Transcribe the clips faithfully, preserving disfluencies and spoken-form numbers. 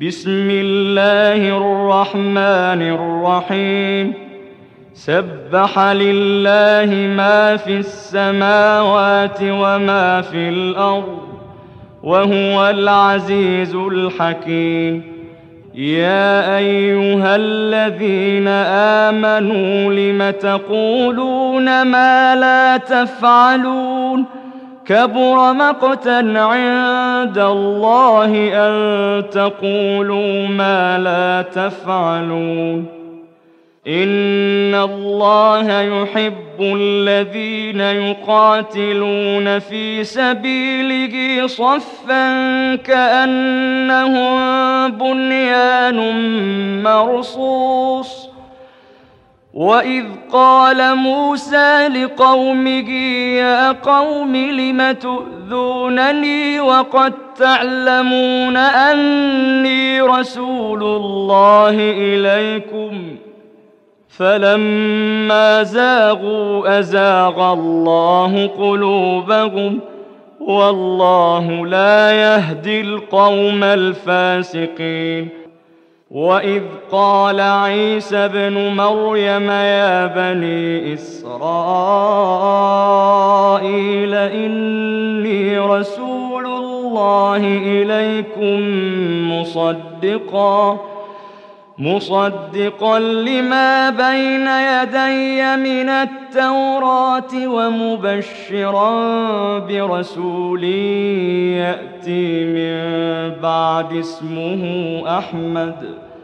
بسم الله الرحمن الرحيم سبح لله ما في السماوات وما في الأرض وهو العزيز الحكيم يا أيها الذين آمنوا لم تقولون ما لا تفعلون كبر مقتا عند الله أن تقولوا ما لا تفعلون إن الله يحب الذين يقاتلون في سبيله صفا كأنهم بنيان مرصوص وإذ قال موسى لقومه يا قوم لم تؤذونني وقد تعلمون أني رسول الله إليكم فلما زاغوا أزاغ الله قلوبهم والله لا يهدي القوم الفاسقين وإذ قال عيسى ابن مريم يا بني إسرائيل إني رسول الله إليكم مصدقا مصدقا لما بين يدي من التوراة ومبشرا برسول يأتي من بعد اسمه أحمد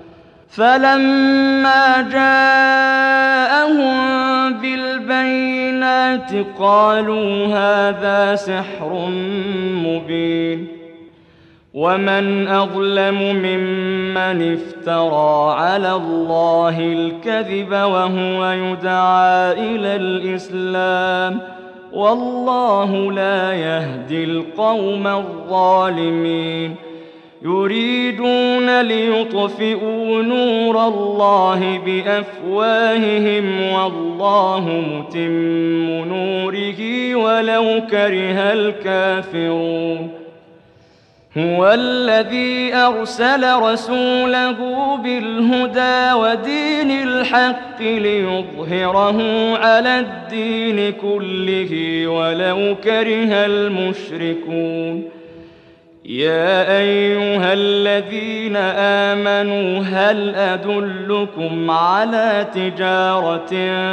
فلما جاءهم بالبينات قالوا هذا سحر مبين ومن أظلم ممن افترى على الله الكذب وهو يدعى إلى الإسلام والله لا يهدي القوم الظالمين يريدون ليطفئوا نور الله بأفواههم والله متم نوره ولو كره الكافرون هو الذي أرسل رسوله بالهدى ودين الحق ليظهره على الدين كله ولو كره المشركون يا أيها الذين آمنوا هل أدلكم على تجارة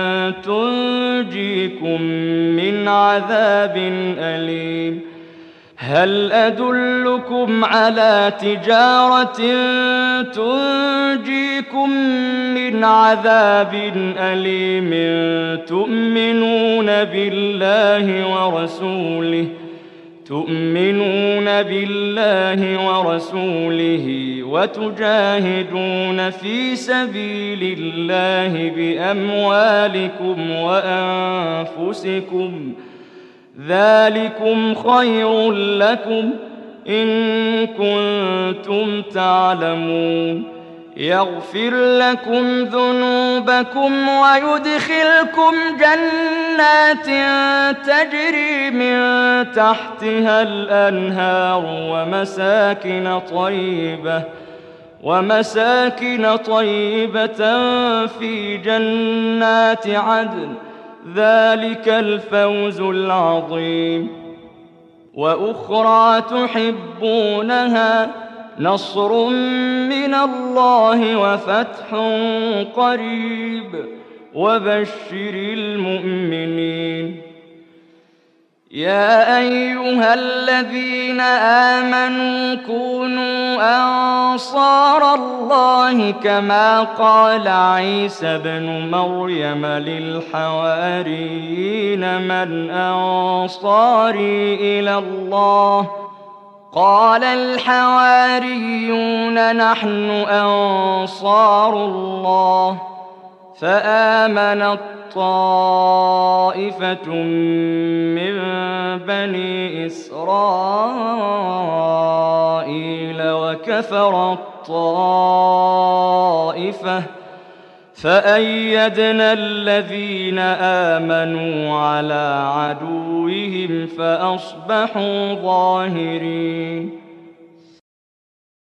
تنجيكم من عذاب أليم هل أدلكم على تجارة تنجيكم من عذاب أليم تؤمنون بالله ورسوله تؤمنون بالله ورسوله وتجاهدون في سبيل الله بأموالكم وأنفسكم ذلكم خير لكم إن كنتم تعلمون يغفر لكم ذنوبكم ويدخلكم جنات تجري من تحتها الأنهار ومساكن طيبة ومساكن طيبة في جنات عدن ذلك الفوز العظيم وأخرى تحبونها نصر من الله وفتح قريب وبشر المؤمنين يا أيها الذين آمنوا كونوا أنصار الله كما قال عيسى ابن مريم للحواريين من أنصاري إلى الله قال الحواريون نحن أنصار الله فآمنت طائفة من بني إسرائيل وكفرت طائفة فأيدنا الذين آمنوا على عدوهم فأصبحوا ظاهرين